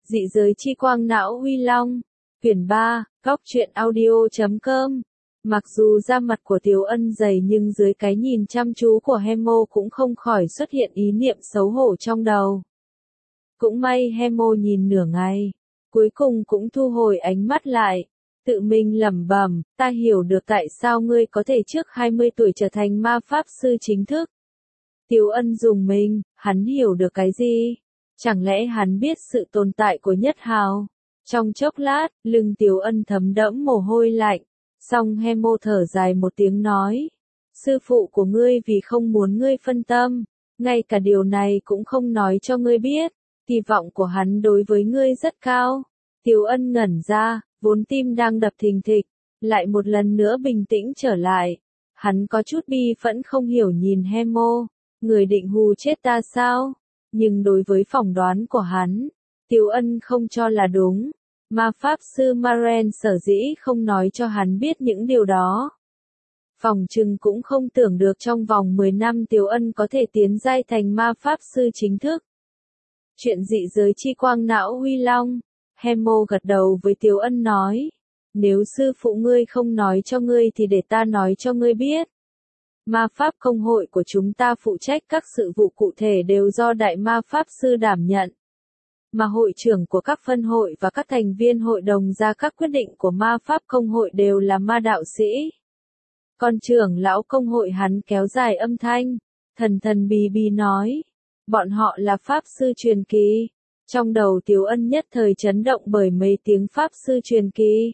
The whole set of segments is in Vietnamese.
Dị giới chi quang não Huy Long. Quyển 3, Góc truyện audio.com. Mặc dù da mặt của Tiếu Ân dày nhưng dưới cái nhìn chăm chú của Hemo cũng không khỏi xuất hiện ý niệm xấu hổ trong đầu. Cũng may Hemo nhìn nửa ngày, cuối cùng cũng thu hồi ánh mắt lại, tự mình lẩm bẩm, ta hiểu được tại sao ngươi có thể trước 20 tuổi trở thành ma pháp sư chính thức. Tiếu Ân rùng mình, hắn hiểu được cái gì? Chẳng lẽ hắn biết sự tồn tại của Nhất Hào? Trong chốc lát, lưng Tiếu Ân thấm đẫm mồ hôi lạnh, xong Hemo thở dài một tiếng nói, sư phụ của ngươi vì không muốn ngươi phân tâm, ngay cả điều này cũng không nói cho ngươi biết, kỳ vọng của hắn đối với ngươi rất cao. Tiếu Ân ngẩn ra, vốn tim đang đập thình thịch, lại một lần nữa bình tĩnh trở lại. Hắn có chút bi phẫn không hiểu nhìn Hemo, người định hù chết ta sao? Nhưng đối với phỏng đoán của hắn, Tiếu Ân không cho là đúng. Ma pháp sư Maren sở dĩ không nói cho hắn biết những điều đó. Phỏng chừng cũng không tưởng được trong vòng 10 năm Tiếu Ân có thể tiến giai thành ma pháp sư chính thức. Chuyện dị giới chi quang não Huy Long. Hemo gật đầu với Tiếu Ân nói, nếu sư phụ ngươi không nói cho ngươi thì để ta nói cho ngươi biết. Ma pháp công hội của chúng ta phụ trách các sự vụ cụ thể đều do đại ma pháp sư đảm nhận. Mà hội trưởng của các phân hội và các thành viên hội đồng ra các quyết định của ma pháp công hội đều là ma đạo sĩ. Còn trưởng lão công hội hắn kéo dài âm thanh, thần thần bí bí nói, bọn họ là pháp sư truyền kỳ. Trong đầu Tiếu Ân nhất thời chấn động bởi mấy tiếng pháp sư truyền kỳ.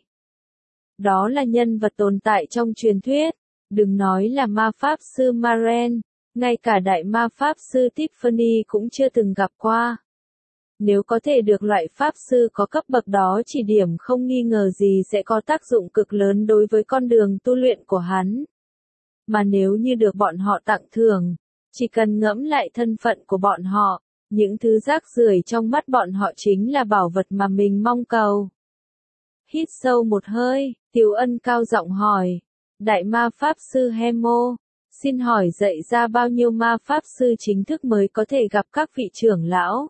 Đó là nhân vật tồn tại trong truyền thuyết, đừng nói là ma pháp sư Maren, ngay cả đại ma pháp sư Tiffany cũng chưa từng gặp qua. Nếu có thể được loại pháp sư có cấp bậc đó chỉ điểm không nghi ngờ gì sẽ có tác dụng cực lớn đối với con đường tu luyện của hắn. Mà nếu như được bọn họ tặng thưởng, chỉ cần ngẫm lại thân phận của bọn họ, những thứ rác rưởi trong mắt bọn họ chính là bảo vật mà mình mong cầu. Hít sâu một hơi, Tiếu Ân cao giọng hỏi, đại ma pháp sư Hemo, xin hỏi dạy ra bao nhiêu ma pháp sư chính thức mới có thể gặp các vị trưởng lão?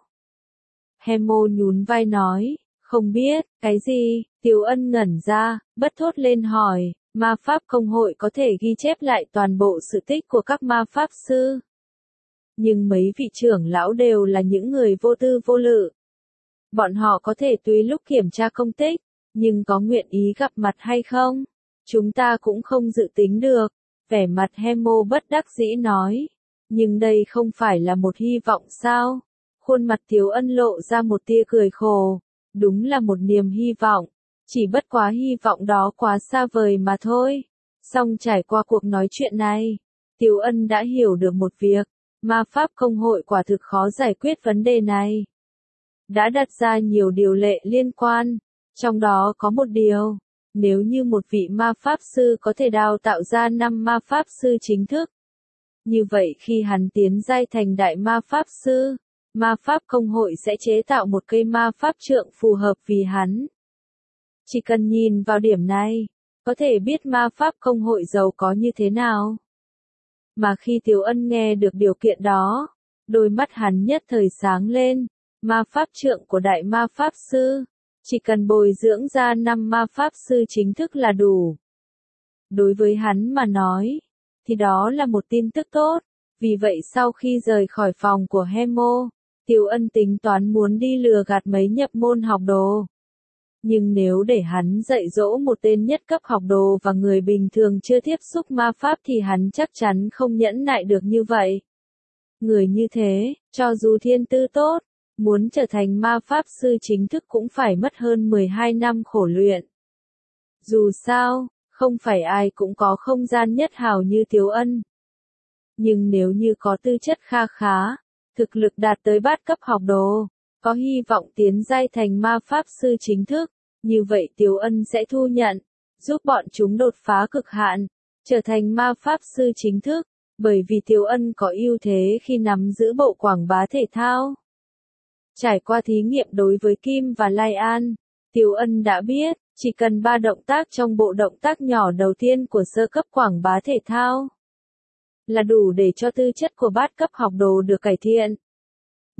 Hemo nhún vai nói, không biết, cái gì? Tiếu Ân ngẩn ra, bất thốt lên hỏi, ma pháp công hội có thể ghi chép lại toàn bộ sự tích của các ma pháp sư. Nhưng mấy vị trưởng lão đều là những người vô tư vô lự. Bọn họ có thể tùy lúc kiểm tra công tích, nhưng có nguyện ý gặp mặt hay không? Chúng ta cũng không dự tính được. Vẻ mặt Hemo bất đắc dĩ nói. Nhưng đây không phải là một hy vọng sao? Khuôn mặt Tiếu Ân lộ ra một tia cười khổ. Đúng là một niềm hy vọng. Chỉ bất quá hy vọng đó quá xa vời mà thôi. Song trải qua cuộc nói chuyện này, Tiếu Ân đã hiểu được một việc. Ma pháp công hội quả thực khó giải quyết vấn đề này. Đã đặt ra nhiều điều lệ liên quan. Trong đó có một điều. Nếu như một vị ma pháp sư có thể đào tạo ra 5 ma pháp sư chính thức. Như vậy khi hắn tiến giai thành đại ma pháp sư, ma pháp công hội sẽ chế tạo một cây ma pháp trượng phù hợp vì hắn. Chỉ cần nhìn vào điểm này, có thể biết ma pháp công hội giàu có như thế nào. Mà khi Tiếu Ân nghe được điều kiện đó, đôi mắt hắn nhất thời sáng lên, ma pháp trượng của đại ma pháp sư, chỉ cần bồi dưỡng ra 5 ma pháp sư chính thức là đủ. Đối với hắn mà nói, thì đó là một tin tức tốt, vì vậy sau khi rời khỏi phòng của Hemo, Tiếu Ân tính toán muốn đi lừa gạt mấy nhập môn học đồ. Nhưng nếu để hắn dạy dỗ một tên nhất cấp học đồ và người bình thường chưa tiếp xúc ma pháp thì hắn chắc chắn không nhẫn nại được như vậy. Người như thế, cho dù thiên tư tốt, muốn trở thành ma pháp sư chính thức cũng phải mất hơn 12 năm khổ luyện. Dù sao, không phải ai cũng có không gian nhất hào như Tiếu Ân. Nhưng nếu như có tư chất kha khá, thực lực đạt tới bát cấp học đồ, có hy vọng tiến giai thành ma pháp sư chính thức, như vậy Tiếu Ân sẽ thu nhận, giúp bọn chúng đột phá cực hạn, trở thành ma pháp sư chính thức, bởi vì Tiếu Ân có ưu thế khi nắm giữ bộ quảng bá thể thao. Trải qua thí nghiệm đối với Kim và Lai An, Tiếu Ân đã biết, chỉ cần 3 động tác trong bộ động tác nhỏ đầu tiên của sơ cấp quảng bá thể thao là đủ để cho tư chất của bát cấp học đồ được cải thiện.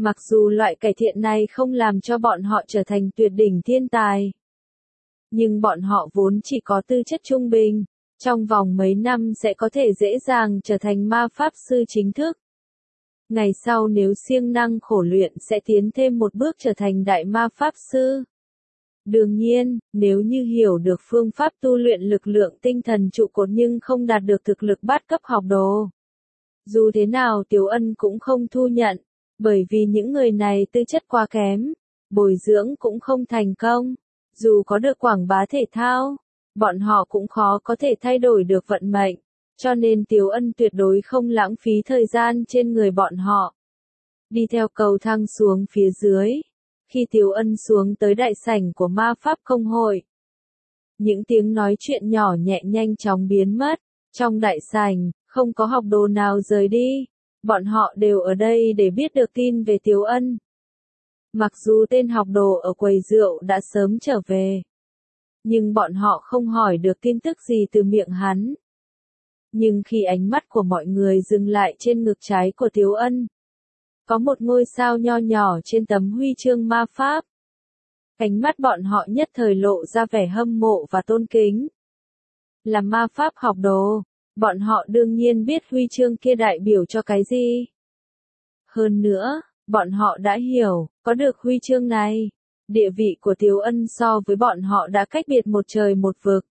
Mặc dù loại cải thiện này không làm cho bọn họ trở thành tuyệt đỉnh thiên tài, nhưng bọn họ vốn chỉ có tư chất trung bình, trong vòng mấy năm sẽ có thể dễ dàng trở thành ma pháp sư chính thức. Ngày sau nếu siêng năng khổ luyện sẽ tiến thêm một bước trở thành đại ma pháp sư. Đương nhiên, nếu như hiểu được phương pháp tu luyện lực lượng tinh thần trụ cột nhưng không đạt được thực lực bát cấp học đồ, dù thế nào Tiếu Ân cũng không thu nhận, bởi vì những người này tư chất quá kém, bồi dưỡng cũng không thành công, dù có được quảng bá thể thao, bọn họ cũng khó có thể thay đổi được vận mệnh, cho nên Tiếu Ân tuyệt đối không lãng phí thời gian trên người bọn họ. Đi theo cầu thang xuống phía dưới, khi Tiếu Ân xuống tới đại sảnh của ma pháp công hội, những tiếng nói chuyện nhỏ nhẹ nhanh chóng biến mất, trong đại sảnh, không có học đồ nào rời đi, bọn họ đều ở đây để biết được tin về Tiếu Ân. Mặc dù tên học đồ ở quầy rượu đã sớm trở về, nhưng bọn họ không hỏi được tin tức gì từ miệng hắn. Nhưng khi ánh mắt của mọi người dừng lại trên ngực trái của Tiếu Ân, có một ngôi sao nho nhỏ trên tấm huy chương ma pháp. Ánh mắt bọn họ nhất thời lộ ra vẻ hâm mộ và tôn kính. Là ma pháp học đồ, bọn họ đương nhiên biết huy chương kia đại biểu cho cái gì. Hơn nữa, bọn họ đã hiểu, có được huy chương này, địa vị của Tiếu Ân so với bọn họ đã cách biệt một trời một vực.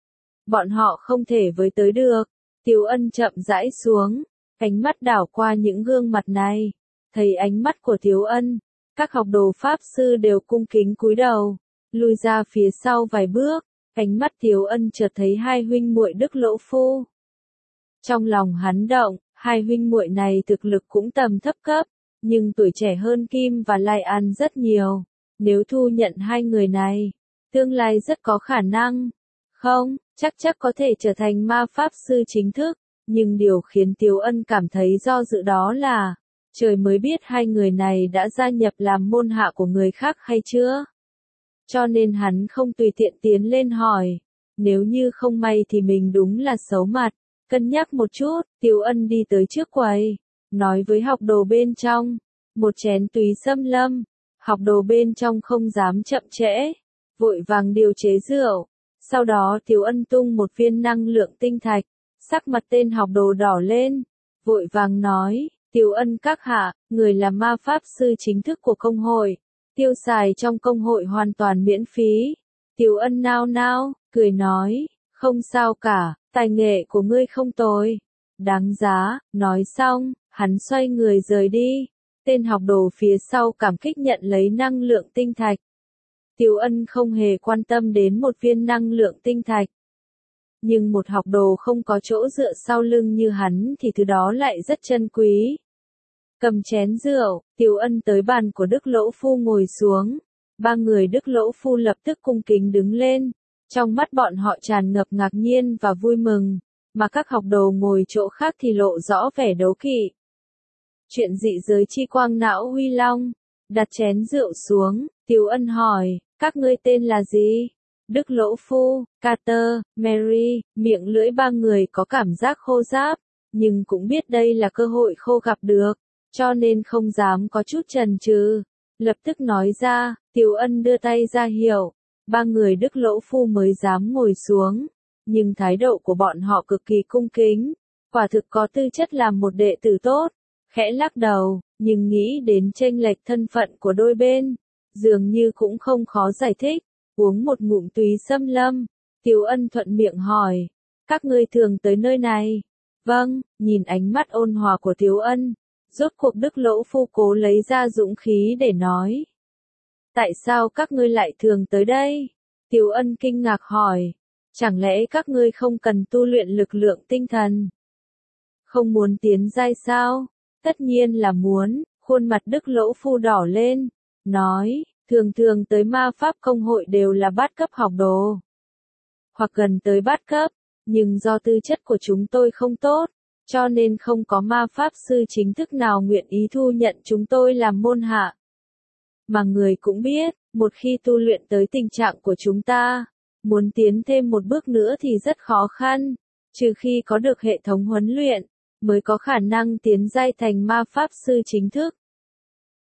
Bọn họ không thể với tới được. Tiếu Ân chậm rãi xuống, ánh mắt đảo qua những gương mặt này, thấy ánh mắt của Tiếu Ân, các học đồ pháp sư đều cung kính cúi đầu, lùi ra phía sau vài bước, ánh mắt Tiếu Ân chợt thấy hai huynh muội Đức Lỗ Phu. Trong lòng hắn động, hai huynh muội này thực lực cũng tầm thấp cấp, nhưng tuổi trẻ hơn Kim và Lai An rất nhiều, nếu thu nhận hai người này, tương lai rất có khả năng. Không, chắc có thể trở thành ma pháp sư chính thức, nhưng điều khiến Tiếu Ân cảm thấy do dự đó là, trời mới biết hai người này đã gia nhập làm môn hạ của người khác hay chưa. Cho nên hắn không tùy tiện tiến lên hỏi, nếu như không may thì mình đúng là xấu mặt, cân nhắc một chút, Tiếu Ân đi tới trước quầy, nói với học đồ bên trong, một chén túy xâm lâm, học đồ bên trong không dám chậm trễ, vội vàng điều chế rượu. Sau đó Tiếu Ân tung một viên năng lượng tinh thạch, sắc mặt tên học đồ đỏ lên, vội vàng nói, Tiếu Ân các hạ, người là ma pháp sư chính thức của công hội, tiêu xài trong công hội hoàn toàn miễn phí. Tiếu Ân nao nao, cười nói, không sao cả, tài nghệ của ngươi không tồi, đáng giá. Nói xong, hắn xoay người rời đi, tên học đồ phía sau cảm kích nhận lấy năng lượng tinh thạch. Tiếu Ân không hề quan tâm đến một viên năng lượng tinh thạch. Nhưng một học đồ không có chỗ dựa sau lưng như hắn thì thứ đó lại rất chân quý. Cầm chén rượu, Tiếu Ân tới bàn của Đức Lỗ Phu ngồi xuống. Ba người Đức Lỗ Phu lập tức cung kính đứng lên. Trong mắt bọn họ tràn ngập ngạc nhiên và vui mừng, mà các học đồ ngồi chỗ khác thì lộ rõ vẻ đố kỵ. Chuyện dị giới chi quang não huy long, đặt chén rượu xuống, Tiếu Ân hỏi, các ngươi tên là gì? Đức Lỗ Phu, Carter, Mary, miệng lưỡi ba người có cảm giác khô ráp, nhưng cũng biết đây là cơ hội khô gặp được, cho nên không dám có chút chần chừ, lập tức nói ra. Tiếu Ân đưa tay ra hiệu, ba người Đức Lỗ Phu mới dám ngồi xuống, nhưng thái độ của bọn họ cực kỳ cung kính, quả thực có tư chất làm một đệ tử tốt. Khẽ lắc đầu, nhưng nghĩ đến chênh lệch thân phận của đôi bên, dường như cũng không khó giải thích. Uống một ngụm túy xâm lâm, Tiếu Ân thuận miệng hỏi, các ngươi thường tới nơi này? Vâng, nhìn ánh mắt ôn hòa của Tiếu Ân, rốt cuộc Đức Lỗ Phu cố lấy ra dũng khí để nói. Tại sao các ngươi lại thường tới đây? Tiếu Ân kinh ngạc hỏi, chẳng lẽ các ngươi không cần tu luyện lực lượng tinh thần? Không muốn tiến giai sao? Tất nhiên là muốn, khuôn mặt Đức Lỗ Phu đỏ lên, nói, thường tới ma pháp công hội đều là bát cấp học đồ, hoặc gần tới bát cấp, nhưng do tư chất của chúng tôi không tốt, cho nên không có ma pháp sư chính thức nào nguyện ý thu nhận chúng tôi làm môn hạ. Mà người cũng biết, một khi tu luyện tới tình trạng của chúng ta, muốn tiến thêm một bước nữa thì rất khó khăn, trừ khi có được hệ thống huấn luyện, mới có khả năng tiến giai thành ma pháp sư chính thức.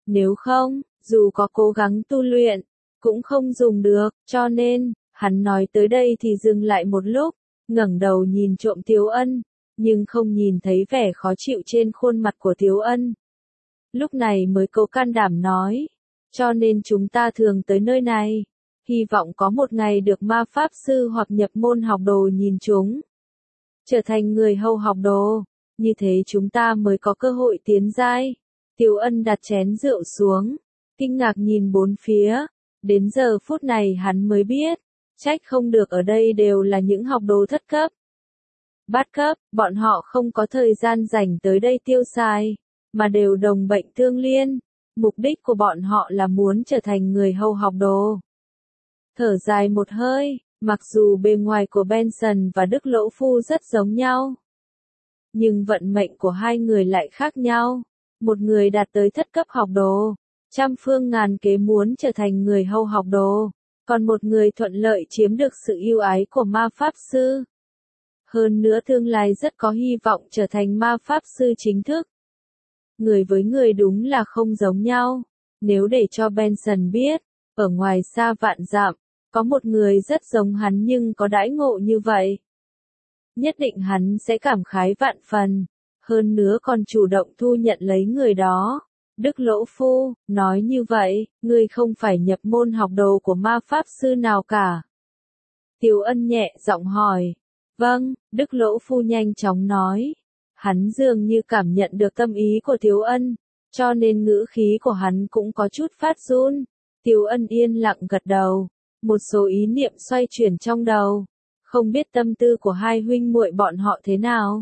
Nếu không, dù có cố gắng tu luyện, cũng không dùng được, cho nên, hắn nói tới đây thì dừng lại một lúc, ngẩng đầu nhìn trộm Tiếu Ân, nhưng không nhìn thấy vẻ khó chịu trên khuôn mặt của Tiếu Ân. Lúc này mới có can đảm nói, cho nên chúng ta thường tới nơi này, hy vọng có một ngày được ma pháp sư hoặc nhập môn học đồ nhìn chúng, trở thành người hầu học đồ, như thế chúng ta mới có cơ hội tiến giai. Tiếu Ân đặt chén rượu xuống, kinh ngạc nhìn bốn phía, đến giờ phút này hắn mới biết, trách không được ở đây đều là những học đồ thất cấp. Bát cấp, bọn họ không có thời gian dành tới đây tiêu xài, mà đều đồng bệnh tương liên, mục đích của bọn họ là muốn trở thành người hầu học đồ. Thở dài một hơi, mặc dù bề ngoài của Benson và Đức Lỗ Phu rất giống nhau, nhưng vận mệnh của hai người lại khác nhau. Một người đạt tới thất cấp học đồ, trăm phương ngàn kế muốn trở thành người hầu học đồ, còn một người thuận lợi chiếm được sự yêu ái của ma pháp sư. Hơn nữa tương lai rất có hy vọng trở thành ma pháp sư chính thức. Người với người đúng là không giống nhau. Nếu để cho Benson biết, ở ngoài xa vạn dặm, có một người rất giống hắn nhưng có đãi ngộ như vậy, nhất định hắn sẽ cảm khái vạn phần, hơn nữa còn chủ động thu nhận lấy người đó. Đức Lỗ Phu, nói như vậy, ngươi không phải nhập môn học đồ của ma pháp sư nào cả. Tiếu Ân nhẹ giọng hỏi. Vâng, Đức Lỗ Phu nhanh chóng nói. Hắn dường như cảm nhận được tâm ý của Tiếu Ân, cho nên ngữ khí của hắn cũng có chút phát run. Tiếu Ân yên lặng gật đầu, một số ý niệm xoay chuyển trong đầu, không biết tâm tư của hai huynh muội bọn họ thế nào.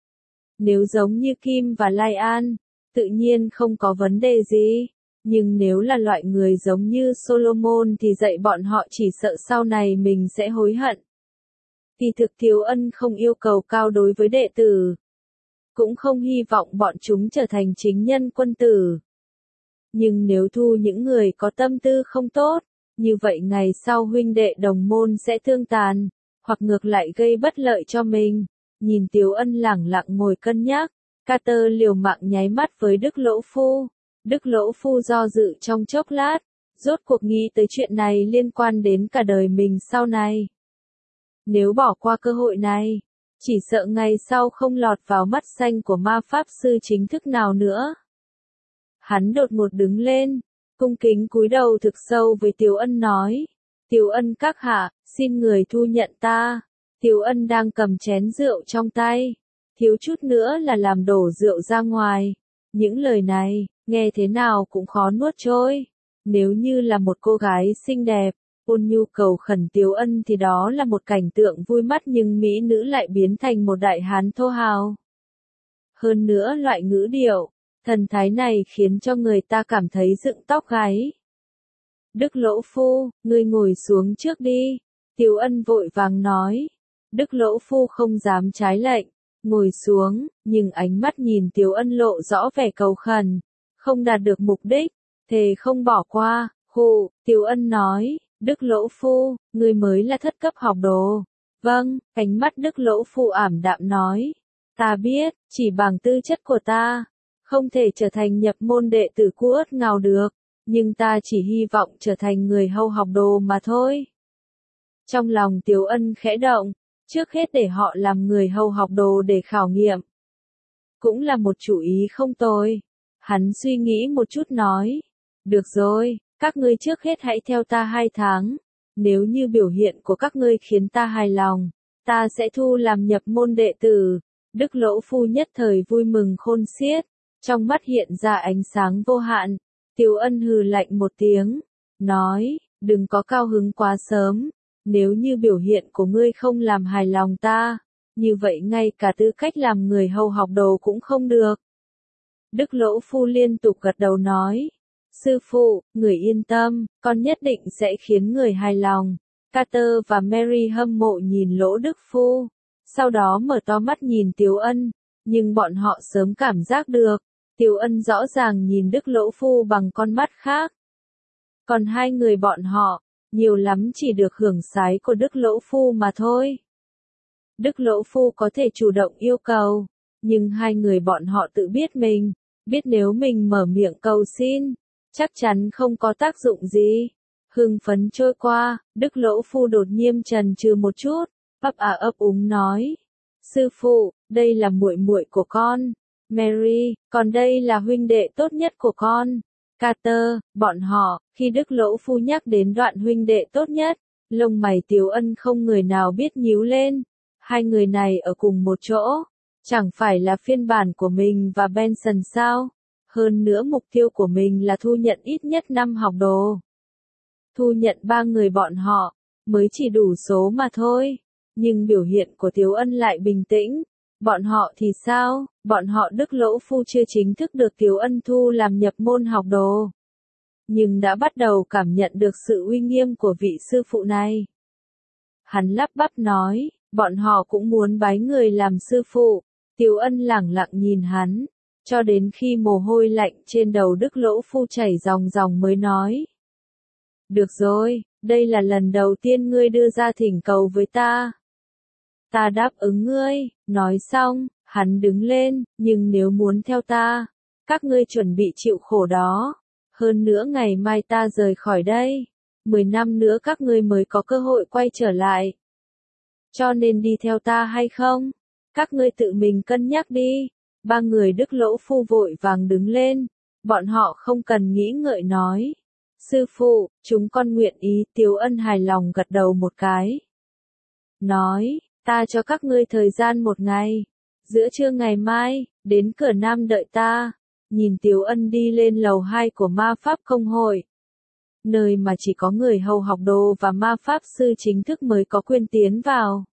Nếu giống như Kim và Lai An, tự nhiên không có vấn đề gì, nhưng nếu là loại người giống như Solomon thì dạy bọn họ chỉ sợ sau này mình sẽ hối hận. Kỳ thực Tiếu Ân không yêu cầu cao đối với đệ tử, cũng không hy vọng bọn chúng trở thành chính nhân quân tử. Nhưng nếu thu những người có tâm tư không tốt, như vậy ngày sau huynh đệ đồng môn sẽ thương tàn, hoặc ngược lại gây bất lợi cho mình. Nhìn Tiếu Ân lẳng lặng ngồi cân nhắc, Carter liều mạng nháy mắt với Đức Lỗ Phu. Đức Lỗ Phu do dự trong chốc lát, rốt cuộc nghĩ tới chuyện này liên quan đến cả đời mình sau này. Nếu bỏ qua cơ hội này, chỉ sợ ngày sau không lọt vào mắt xanh của ma pháp sư chính thức nào nữa. Hắn đột ngột đứng lên, cung kính cúi đầu thực sâu với Tiếu Ân nói. Tiếu Ân các hạ, xin người thu nhận ta. Tiếu Ân đang cầm chén rượu trong tay, thiếu chút nữa là làm đổ rượu ra ngoài. Những lời này, nghe thế nào cũng khó nuốt trôi. Nếu như là một cô gái xinh đẹp, ôn nhu cầu khẩn Tiếu Ân thì đó là một cảnh tượng vui mắt, nhưng mỹ nữ lại biến thành một đại hán thô hào. Hơn nữa loại ngữ điệu, thần thái này khiến cho người ta cảm thấy dựng tóc gáy. Đức Lỗ Phu, ngươi ngồi xuống trước đi. Tiếu Ân vội vàng nói. Đức Lỗ Phu không dám trái lệnh, ngồi xuống, nhưng ánh mắt nhìn Tiếu Ân lộ rõ vẻ cầu khẩn, không đạt được mục đích, thề không bỏ qua. Hù, Tiếu Ân nói. Đức Lỗ Phu, ngươi mới là thất cấp học đồ. Vâng, ánh mắt Đức Lỗ Phu ảm đạm nói. Ta biết, chỉ bằng tư chất của ta, không thể trở thành nhập môn đệ tử Kuốt Ngào được, nhưng ta chỉ hy vọng trở thành người hầu học đồ mà thôi. Trong lòng Tiếu Ân khẽ động, trước hết để họ làm người hầu học đồ để khảo nghiệm. Cũng là một chủ ý không tồi. Hắn suy nghĩ một chút nói. Được rồi, các ngươi trước hết hãy theo ta 2 tháng. Nếu như biểu hiện của các ngươi khiến ta hài lòng, ta sẽ thu làm nhập môn đệ tử. Đức Lỗ Phu nhất thời vui mừng khôn xiết, trong mắt hiện ra ánh sáng vô hạn. Tiếu Ân hừ lạnh một tiếng, nói, đừng có cao hứng quá sớm. Nếu như biểu hiện của ngươi không làm hài lòng ta, như vậy ngay cả tư cách làm người hầu học đồ cũng không được. Đức Lỗ Phu liên tục gật đầu nói. Sư phụ, người yên tâm, con nhất định sẽ khiến người hài lòng. Carter và Mary hâm mộ nhìn Lỗ Đức Phu, sau đó mở to mắt nhìn Tiếu Ân, nhưng bọn họ sớm cảm giác được, Tiếu Ân rõ ràng nhìn Đức Lỗ Phu bằng con mắt khác. Còn hai người bọn họ, nhiều lắm chỉ được hưởng sái của Đức Lỗ Phu mà thôi. Đức Lỗ Phu có thể chủ động yêu cầu, nhưng hai người bọn họ tự biết mình, biết nếu mình mở miệng cầu xin, chắc chắn không có tác dụng gì. Hưng phấn trôi qua, Đức Lỗ Phu đột nhiên chần chừ một chút, ấp úng nói. Sư phụ, đây là muội muội của con. Mary, còn đây là huynh đệ tốt nhất của con. Carter, bọn họ, khi Đức Lỗ Phu nhắc đến đoạn huynh đệ tốt nhất, lông mày Tiếu Ân không người nào biết nhíu lên. Hai người này ở cùng một chỗ, chẳng phải là phiên bản của mình và Benson sao? Hơn nữa mục tiêu của mình là thu nhận ít nhất 5 học đồ. Thu nhận 3 người bọn họ, mới chỉ đủ số mà thôi. Nhưng biểu hiện của Tiếu Ân lại bình tĩnh. Bọn họ thì sao? Bọn họ Đức Lỗ Phu chưa chính thức được Tiếu Ân thu làm nhập môn học đồ. Nhưng đã bắt đầu cảm nhận được sự uy nghiêm của vị sư phụ này. Hắn lắp bắp nói, bọn họ cũng muốn bái người làm sư phụ. Tiếu Ân lẳng lặng nhìn hắn, cho đến khi mồ hôi lạnh trên đầu Đức Lỗ Phu chảy ròng ròng mới nói. Được rồi, đây là lần đầu tiên ngươi đưa ra thỉnh cầu với ta. Ta đáp ứng ngươi, nói xong, hắn đứng lên, nhưng nếu muốn theo ta, các ngươi chuẩn bị chịu khổ đó. Hơn nữa ngày mai ta rời khỏi đây, 10 năm nữa các ngươi mới có cơ hội quay trở lại. Cho nên đi theo ta hay không? Các ngươi tự mình cân nhắc đi. 3 người Đức Lỗ Phu vội vàng đứng lên, bọn họ không cần nghĩ ngợi nói. Sư phụ, chúng con nguyện ý. Tiếu Ân hài lòng gật đầu một cái. Nói, ta cho các ngươi thời gian 1 ngày. Giữa trưa ngày mai, đến cửa Nam đợi ta. Nhìn Tiếu Ân đi lên lầu 2 của ma pháp công hội. Nơi mà chỉ có người hầu học đồ và ma pháp sư chính thức mới có quyền tiến vào.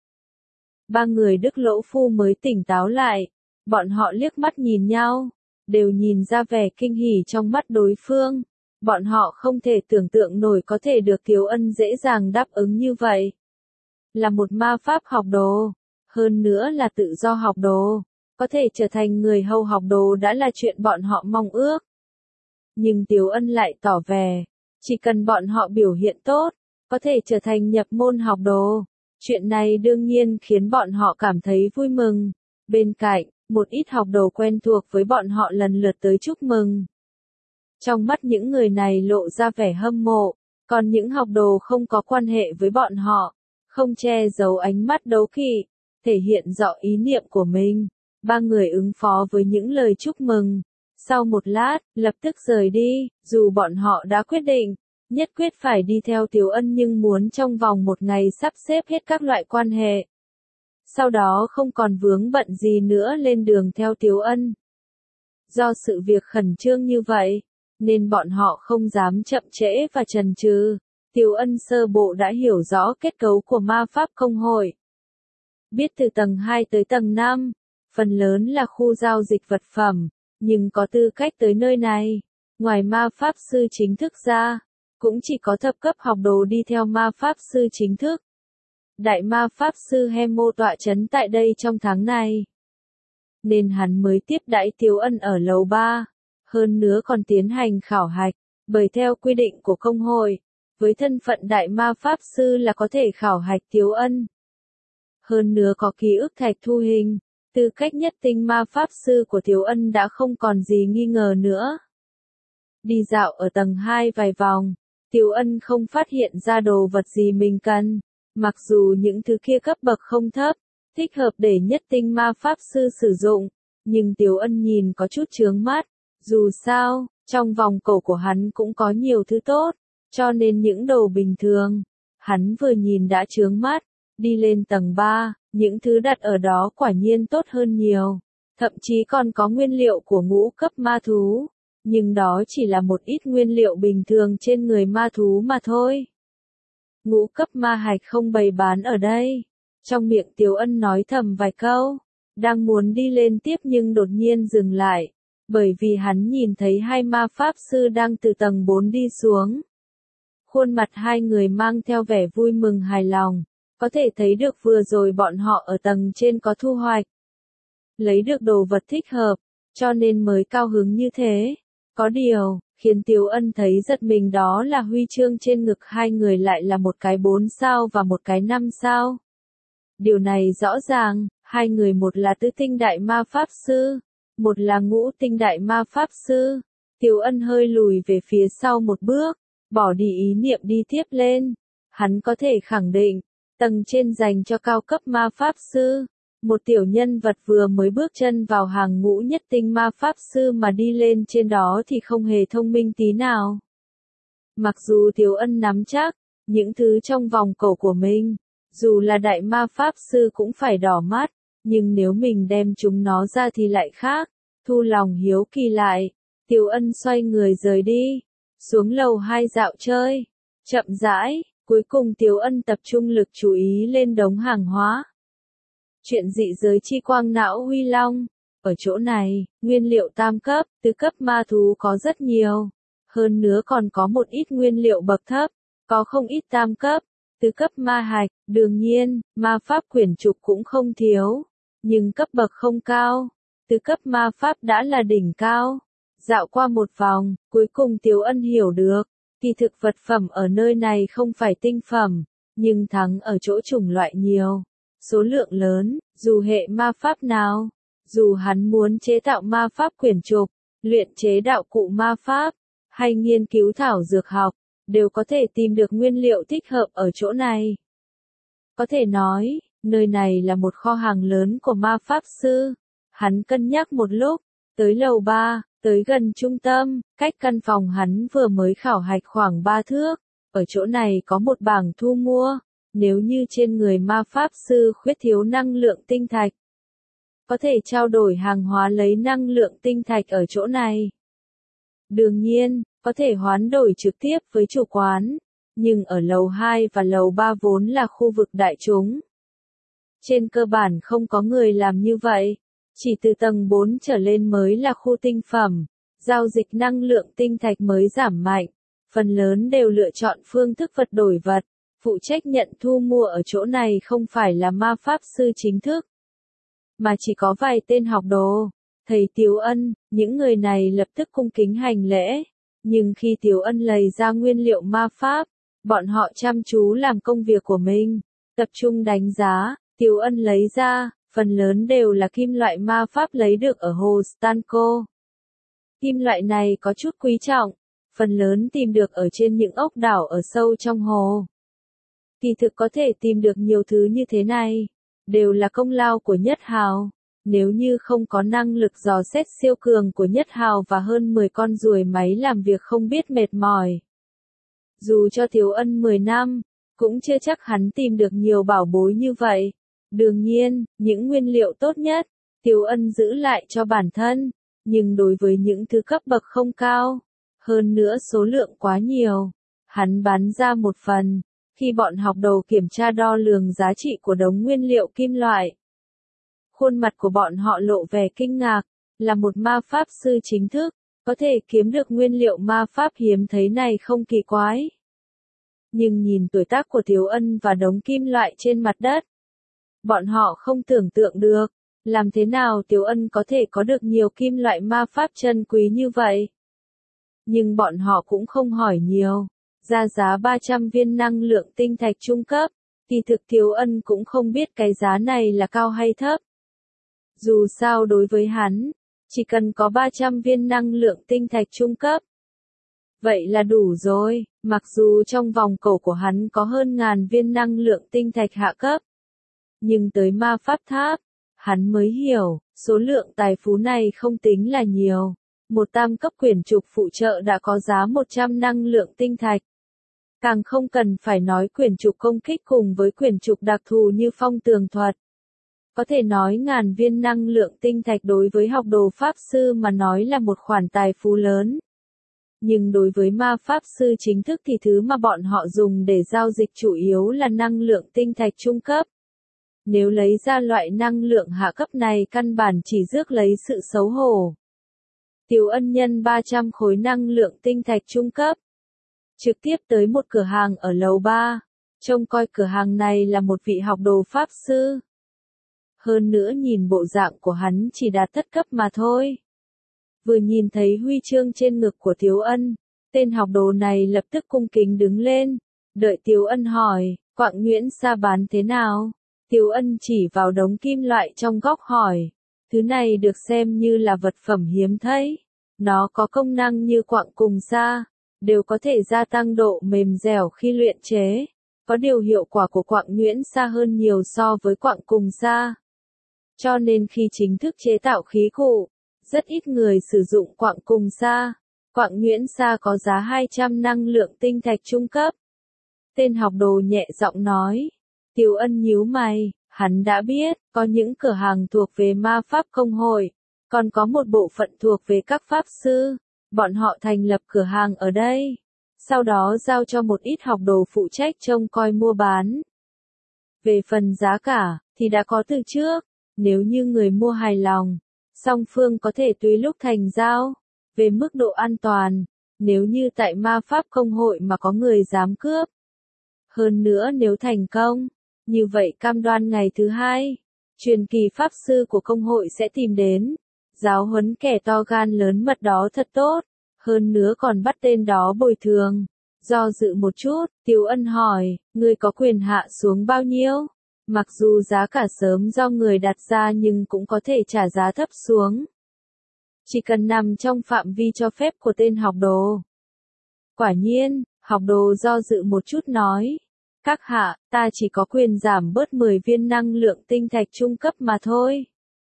3 người Đức Lỗ Phu mới tỉnh táo lại. Bọn họ liếc mắt nhìn nhau, đều nhìn ra vẻ kinh hỉ trong mắt đối phương. Bọn họ không thể tưởng tượng nổi có thể được Tiếu Ân dễ dàng đáp ứng như vậy. Là một ma pháp học đồ, hơn nữa là tự do học đồ, có thể trở thành người hầu học đồ đã là chuyện bọn họ mong ước. Nhưng Tiếu Ân lại tỏ vẻ, chỉ cần bọn họ biểu hiện tốt, có thể trở thành nhập môn học đồ. Chuyện này đương nhiên khiến bọn họ cảm thấy vui mừng. Bên cạnh, một ít học đồ quen thuộc với bọn họ lần lượt tới chúc mừng. Trong mắt những người này lộ ra vẻ hâm mộ, còn những học đồ không có quan hệ với bọn họ, không che giấu ánh mắt đố kỵ, thể hiện rõ ý niệm của mình. 3 người ứng phó với những lời chúc mừng. Sau một lát, lập tức rời đi, dù bọn họ đã quyết định, nhất quyết phải đi theo Tiếu Ân nhưng muốn trong vòng 1 ngày sắp xếp hết các loại quan hệ. Sau đó không còn vướng bận gì nữa lên đường theo Tiếu Ân. Do sự việc khẩn trương như vậy, nên bọn họ không dám chậm trễ và chần chừ. Tiếu Ân sơ bộ đã hiểu rõ kết cấu của ma pháp công hội. Biết từ tầng 2 tới tầng 5, phần lớn là khu giao dịch vật phẩm, nhưng có tư cách tới nơi này, ngoài ma pháp sư chính thức ra, cũng chỉ có thập cấp học đồ đi theo ma pháp sư chính thức. Đại ma pháp sư Hemo tọa trấn tại đây trong tháng này, nên hắn mới tiếp đãi Tiếu Ân ở lầu 3, hơn nữa còn tiến hành khảo hạch, bởi theo quy định của công hội, với thân phận đại ma pháp sư là có thể khảo hạch Tiếu Ân. Hơn nữa có ký ức thạch thu hình, tư cách nhất tinh ma pháp sư của Tiếu Ân đã không còn gì nghi ngờ nữa. Đi dạo ở tầng 2 vài vòng, Tiếu Ân không phát hiện ra đồ vật gì mình cần. Mặc dù những thứ kia cấp bậc không thấp, thích hợp để nhất tinh ma pháp sư sử dụng, nhưng Tiếu Ân nhìn có chút chướng mắt. Dù sao, trong vòng cổ của hắn cũng có nhiều thứ tốt, cho nên những đồ bình thường, hắn vừa nhìn đã chướng mắt. Đi lên tầng 3, những thứ đặt ở đó quả nhiên tốt hơn nhiều. Thậm chí còn có nguyên liệu của ngũ cấp ma thú. Nhưng đó chỉ là một ít nguyên liệu bình thường trên người ma thú mà thôi. Ngũ cấp ma hạch không bày bán ở đây. Trong miệng Tiếu Ân nói thầm vài câu, đang muốn đi lên tiếp nhưng đột nhiên dừng lại, bởi vì hắn nhìn thấy 2 ma pháp sư đang từ tầng 4 đi xuống. Khuôn mặt 2 người mang theo vẻ vui mừng hài lòng, có thể thấy được vừa rồi bọn họ ở tầng trên có thu hoạch, lấy được đồ vật thích hợp, cho nên mới cao hứng như thế. Có điều, khiến Tiếu Ân thấy giật mình đó là huy chương trên ngực 2 người lại là một cái 4 sao và một cái 5 sao. Điều này rõ ràng, 2 người một là tứ tinh đại ma pháp sư, một là ngũ tinh đại ma pháp sư. Tiếu Ân hơi lùi về phía sau một bước, bỏ đi ý niệm đi tiếp lên. Hắn có thể khẳng định, tầng trên dành cho cao cấp ma pháp sư. Một tiểu nhân vật vừa mới bước chân vào hàng ngũ nhất tinh ma pháp sư mà đi lên trên đó thì không hề thông minh tí nào. Mặc dù Tiếu Ân nắm chắc, những thứ trong vòng cổ của mình, dù là đại ma pháp sư cũng phải đỏ mắt, nhưng nếu mình đem chúng nó ra thì lại khác. Thu lòng hiếu kỳ lại, Tiếu Ân xoay người rời đi, xuống lầu 2 dạo chơi, chậm rãi, cuối cùng Tiếu Ân tập trung lực chú ý lên đống hàng hóa. Chuyện dị giới chi quang não huy long, ở chỗ này, nguyên liệu tam cấp, tứ cấp ma thú có rất nhiều, hơn nữa còn có một ít nguyên liệu bậc thấp, có không ít tam cấp, tứ cấp ma hạch, đương nhiên, ma pháp quyển trục cũng không thiếu, nhưng cấp bậc không cao, tứ cấp ma pháp đã là đỉnh cao. Dạo qua một vòng, cuối cùng Tiếu Ân hiểu được, kỳ thực vật phẩm ở nơi này không phải tinh phẩm, nhưng thắng ở chỗ chủng loại nhiều, số lượng lớn, dù hệ ma pháp nào, dù hắn muốn chế tạo ma pháp quyển trục, luyện chế đạo cụ ma pháp, hay nghiên cứu thảo dược học, đều có thể tìm được nguyên liệu thích hợp ở chỗ này. Có thể nói, nơi này là một kho hàng lớn của ma pháp sư. Hắn cân nhắc một lúc, tới lầu 3, tới gần trung tâm, cách căn phòng hắn vừa mới khảo hạch khoảng 3 thước. Ở chỗ này có một bảng thu mua, nếu như trên người ma pháp sư khuyết thiếu năng lượng tinh thạch, có thể trao đổi hàng hóa lấy năng lượng tinh thạch ở chỗ này. Đương nhiên, có thể hoán đổi trực tiếp với chủ quán, nhưng ở lầu 2 và lầu 3 vốn là khu vực đại chúng. Trên cơ bản không có người làm như vậy, chỉ từ tầng 4 trở lên mới là khu tinh phẩm, giao dịch năng lượng tinh thạch mới giảm mạnh, phần lớn đều lựa chọn phương thức vật đổi vật, phụ trách nhận thu mua ở chỗ này không phải là ma pháp sư chính thức, mà chỉ có vài tên học đồ. Thầy Tiếu Ân, những người này lập tức cung kính hành lễ, nhưng khi Tiếu Ân lấy ra nguyên liệu ma pháp, bọn họ chăm chú làm công việc của mình, tập trung đánh giá. Tiếu Ân lấy ra, phần lớn đều là kim loại ma pháp lấy được ở hồ Stanco. Kim loại này có chút quý trọng, phần lớn tìm được ở trên những ốc đảo ở sâu trong hồ. Kỳ thực có thể tìm được nhiều thứ như thế này, đều là công lao của Nhất Hào. Nếu như không có năng lực dò xét siêu cường của Nhất Hào và hơn 10 con ruồi máy làm việc không biết mệt mỏi, dù cho Tiếu Ân 10 năm, cũng chưa chắc hắn tìm được nhiều bảo bối như vậy. Đương nhiên, những nguyên liệu tốt nhất, Tiếu Ân giữ lại cho bản thân, nhưng đối với những thứ cấp bậc không cao, hơn nữa số lượng quá nhiều, hắn bán ra một phần. Khi bọn học đồ kiểm tra đo lường giá trị của đống nguyên liệu kim loại, khuôn mặt của bọn họ lộ vẻ kinh ngạc, là một ma pháp sư chính thức, có thể kiếm được nguyên liệu ma pháp hiếm thấy này không kỳ quái. Nhưng nhìn tuổi tác của Tiếu Ân và đống kim loại trên mặt đất, bọn họ không tưởng tượng được, làm thế nào Tiếu Ân có thể có được nhiều kim loại ma pháp chân quý như vậy. Nhưng bọn họ cũng không hỏi nhiều, ra giá 300 viên năng lượng tinh thạch trung cấp, kỳ thực Tiếu Ân cũng không biết cái giá này là cao hay thấp. Dù sao đối với hắn, chỉ cần có 300 viên năng lượng tinh thạch trung cấp, vậy là đủ rồi, mặc dù trong vòng cổ của hắn có hơn 1000 viên năng lượng tinh thạch hạ cấp. Nhưng tới ma pháp tháp, hắn mới hiểu, số lượng tài phú này không tính là nhiều. Một tam cấp quyển trục phụ trợ đã có giá 100 năng lượng tinh thạch. Càng không cần phải nói quyển trục công kích cùng với quyển trục đặc thù như phong tường thuật. Có thể nói 1000 viên năng lượng tinh thạch đối với học đồ pháp sư mà nói là một khoản tài phú lớn. Nhưng đối với ma pháp sư chính thức thì thứ mà bọn họ dùng để giao dịch chủ yếu là năng lượng tinh thạch trung cấp. Nếu lấy ra loại năng lượng hạ cấp này căn bản chỉ rước lấy sự xấu hổ. Tiếu Ân nhân 300 khối năng lượng tinh thạch trung cấp, trực tiếp tới một cửa hàng ở lầu 3, trông coi cửa hàng này là một vị học đồ pháp sư. Hơn nữa nhìn bộ dạng của hắn chỉ đạt thất cấp mà thôi. Vừa nhìn thấy huy chương trên ngực của Tiếu Ân, tên học đồ này lập tức cung kính đứng lên, đợi Tiếu Ân hỏi, quặng nhuyễn sa bán thế nào? Tiếu Ân chỉ vào đống kim loại trong góc hỏi, thứ này được xem như là vật phẩm hiếm thấy. Nó có công năng như quặng cùng da, đều có thể gia tăng độ mềm dẻo khi luyện chế. Có điều hiệu quả của quặng nhuyễn xa hơn nhiều so với quặng cùng da. Cho nên khi chính thức chế tạo khí cụ, rất ít người sử dụng quặng cùng da. Quặng nhuyễn sa có giá 200 năng lượng tinh thạch trung cấp. Tên học đồ nhẹ giọng nói. Tiếu Ân nhíu mày, hắn đã biết, có những cửa hàng thuộc về ma pháp công hội, còn có một bộ phận thuộc về các pháp sư. Bọn họ thành lập cửa hàng ở đây, sau đó giao cho một ít học đồ phụ trách trông coi mua bán. Về phần giá cả, thì đã có từ trước, nếu như người mua hài lòng, song phương có thể tùy lúc thành giao. Về mức độ an toàn, nếu như tại ma pháp công hội mà có người dám cướp. Hơn nữa nếu thành công, như vậy cam đoan ngày thứ hai, truyền kỳ pháp sư của công hội sẽ tìm đến, giáo huấn kẻ to gan lớn mật đó thật tốt, hơn nữa còn bắt tên đó bồi thường. Do dự một chút, Tiếu Ân hỏi, ngươi có quyền hạ xuống bao nhiêu? Mặc dù giá cả sớm do người đặt ra nhưng cũng có thể trả giá thấp xuống. Chỉ cần nằm trong phạm vi cho phép của tên học đồ. Quả nhiên, học đồ do dự một chút nói. Các hạ, ta chỉ có quyền giảm bớt 10 viên năng lượng tinh thạch trung cấp mà thôi.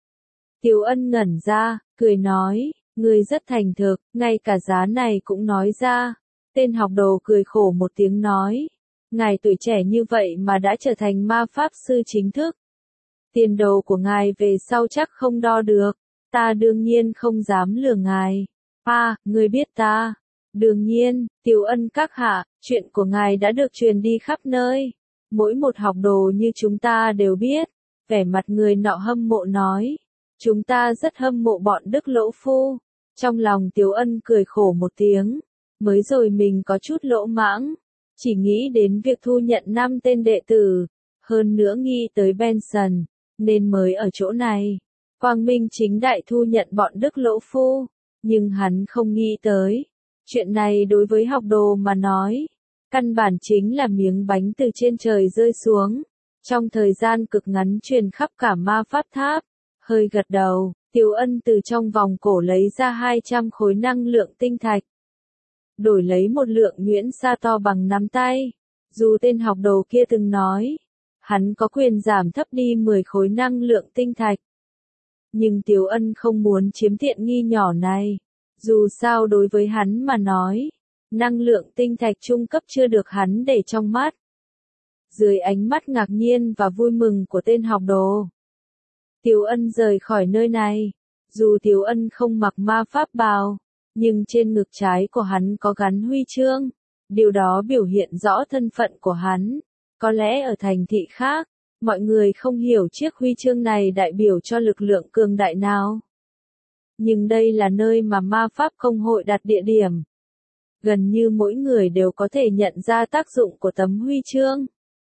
Tiếu Ân ngẩn ra, cười nói, ngươi rất thành thực, ngay cả giá này cũng nói ra. Tên học đồ cười khổ một tiếng nói. Ngài tuổi trẻ như vậy mà đã trở thành ma pháp sư chính thức. Tiền đồ của ngài về sau chắc không đo được. Ta đương nhiên không dám lừa ngài. Ngươi biết ta. Đương nhiên, Tiếu Ân các hạ, chuyện của ngài đã được truyền đi khắp nơi. Mỗi một học đồ như chúng ta đều biết. Vẻ mặt người nọ hâm mộ nói. Chúng ta rất hâm mộ bọn Đức Lỗ Phu. Trong lòng Tiếu Ân cười khổ một tiếng. Mới rồi mình có chút lỗ mãng. Chỉ nghĩ đến việc thu nhận 5 tên đệ tử. Hơn nữa nghĩ tới Benson. Nên mới ở chỗ này. Quang minh chính đại thu nhận bọn Đức Lỗ Phu. Nhưng hắn không nghĩ tới. Chuyện này đối với học đồ mà nói. Căn bản chính là miếng bánh từ trên trời rơi xuống. Trong thời gian cực ngắn truyền khắp cả ma pháp tháp. Hơi gật đầu, Tiếu Ân từ trong vòng cổ lấy ra 200 khối năng lượng tinh thạch. Đổi lấy một lượng nhuyễn sa to bằng nắm tay. Dù tên học đồ kia từng nói, hắn có quyền giảm thấp đi 10 khối năng lượng tinh thạch. Nhưng Tiếu Ân không muốn chiếm tiện nghi nhỏ này. Dù sao đối với hắn mà nói, năng lượng tinh thạch trung cấp chưa được hắn để trong mắt. Dưới ánh mắt ngạc nhiên và vui mừng của tên học đồ, Tiếu Ân rời khỏi nơi này. Dù Tiếu Ân không mặc ma pháp bào, nhưng trên ngực trái của hắn có gắn huy chương. Điều đó biểu hiện rõ thân phận của hắn. Có lẽ ở thành thị khác, mọi người không hiểu chiếc huy chương này đại biểu cho lực lượng cường đại nào. Nhưng đây là nơi mà ma pháp công hội đặt địa điểm. Gần như mỗi người đều có thể nhận ra tác dụng của tấm huy chương.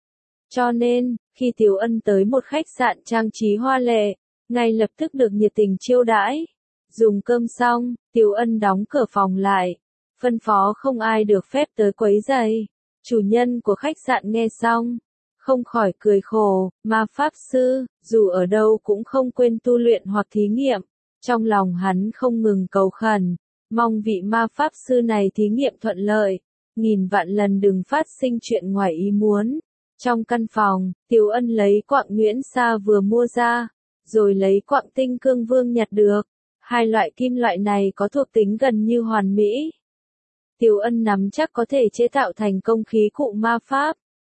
Cho nên, khi Tiếu Ân tới một khách sạn trang trí hoa lệ, ngay lập tức được nhiệt tình chiêu đãi. Dùng cơm xong, Tiếu Ân đóng cửa phòng lại, phân phó không ai được phép tới quấy rầy. Chủ nhân của khách sạn nghe xong, không khỏi cười khổ, ma pháp sư, dù ở đâu cũng không quên tu luyện hoặc thí nghiệm. Trong lòng hắn không ngừng cầu khẩn, mong vị ma pháp sư này thí nghiệm thuận lợi, nghìn vạn lần đừng phát sinh chuyện ngoài ý muốn. Trong căn phòng, Tiếu Ân lấy quặng nhuyễn sa vừa mua ra, rồi lấy quặng tinh cương vương nhặt được. Hai loại kim loại này có thuộc tính gần như hoàn mỹ. Tiếu Ân nắm chắc có thể chế tạo thành công khí cụ ma pháp.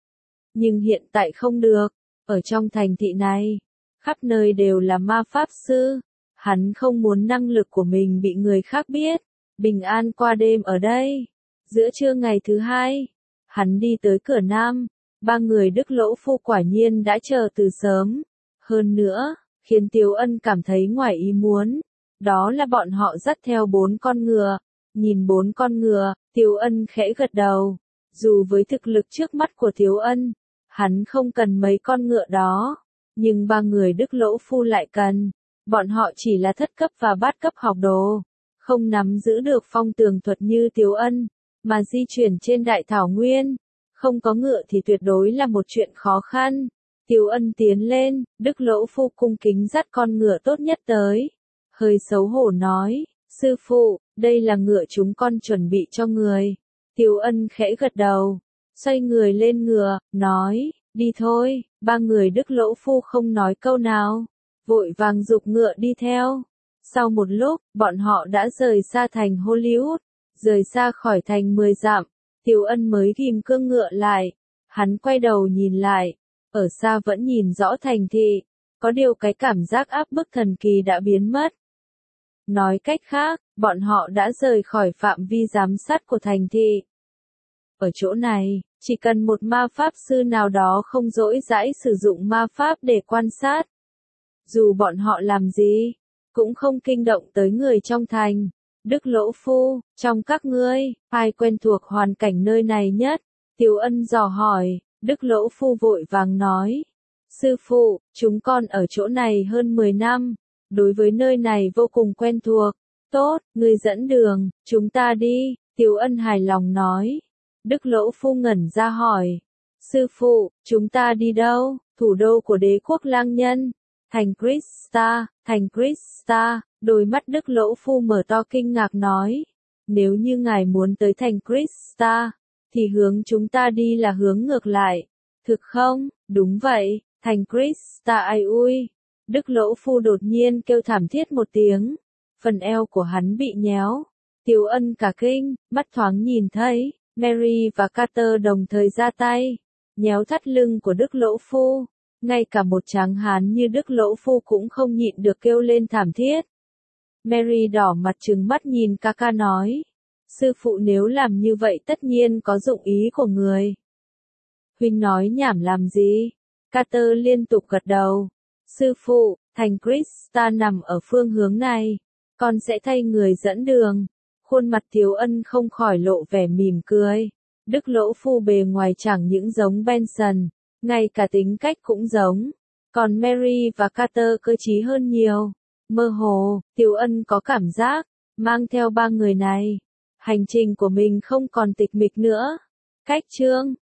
Nhưng hiện tại không được, ở trong thành thị này, khắp nơi đều là ma pháp sư. Hắn không muốn năng lực của mình bị người khác biết. Bình an qua đêm ở đây. Giữa trưa ngày thứ hai, hắn đi tới cửa nam. 3 người Đức Lỗ Phu quả nhiên đã chờ từ sớm. Hơn nữa, khiến Tiếu Ân cảm thấy ngoài ý muốn. Đó là bọn họ dắt theo 4 con ngựa. Nhìn 4 con ngựa, Tiếu Ân khẽ gật đầu. Dù với thực lực trước mắt của Tiếu Ân, hắn không cần mấy con ngựa đó. Nhưng 3 người Đức Lỗ Phu lại cần. Bọn họ chỉ là thất cấp và bát cấp học đồ. Không nắm giữ được phong tường thuật như Tiếu Ân, mà di chuyển trên đại thảo nguyên. Không có ngựa thì tuyệt đối là một chuyện khó khăn. Tiếu Ân tiến lên, Đức Lỗ Phu cung kính dắt con ngựa tốt nhất tới. Hơi xấu hổ nói, Sư phụ, đây là ngựa chúng con chuẩn bị cho người. Tiếu Ân khẽ gật đầu, xoay người lên ngựa, nói, đi thôi. Ba người Đức Lỗ Phu không nói câu nào, vội vàng giục ngựa đi theo. Sau một lúc, bọn họ đã rời xa thành Hollywood, rời xa khỏi thành 10 dặm. Tiếu Ân mới ghim cương ngựa lại. Hắn quay đầu nhìn lại, ở xa vẫn nhìn rõ thành thị, có điều cái cảm giác áp bức thần kỳ đã biến mất. Nói cách khác, bọn họ đã rời khỏi phạm vi giám sát của thành thị. Ở chỗ này, chỉ cần một ma pháp sư nào đó không dỗi dãi sử dụng ma pháp để quan sát. Dù bọn họ làm gì, cũng không kinh động tới người trong thành. Đức Lỗ Phu, trong các ngươi, ai quen thuộc hoàn cảnh nơi này nhất? Tiếu Ân dò hỏi. Đức Lỗ Phu vội vàng nói. Sư phụ, chúng con ở chỗ này hơn 10 năm. Đối với nơi này vô cùng quen thuộc. Tốt, ngươi dẫn đường, chúng ta đi. Tiếu Ân hài lòng nói. Đức Lỗ Phu ngẩn ra hỏi. Sư phụ, chúng ta đi đâu? Thủ đô của đế quốc lang nhân. Thành Krista, thành Krista. Đôi mắt Đức Lỗ Phu mở to kinh ngạc nói. Nếu như ngài muốn tới thành Krista, thì hướng chúng ta đi là hướng ngược lại. Thực không? Đúng vậy, thành Krista ai ui. Đức Lỗ Phu đột nhiên kêu thảm thiết một tiếng. Phần eo của hắn bị nhéo. Tiếu Ân cả kinh, mắt thoáng nhìn thấy. Mary và Carter đồng thời ra tay. Nhéo thắt lưng của Đức Lỗ Phu. Ngay cả một tráng hán như Đức Lỗ Phu cũng không nhịn được kêu lên thảm thiết. Mary đỏ mặt trừng mắt nhìn Kaka nói. Sư phụ nếu làm như vậy tất nhiên có dụng ý của người. Huynh nói nhảm làm gì? Carter liên tục gật đầu. Sư phụ, thành Krista nằm ở phương hướng này. Con sẽ thay người dẫn đường. Khuôn mặt Tiếu Ân không khỏi lộ vẻ mỉm cười. Đức Lỗ Phu bề ngoài chẳng những giống Benson, ngay cả tính cách cũng giống. Còn Mary và Carter cơ trí hơn nhiều. Mơ hồ, Tiếu Ân có cảm giác, mang theo ba người này, hành trình của mình không còn tịch mịch nữa. Cách chương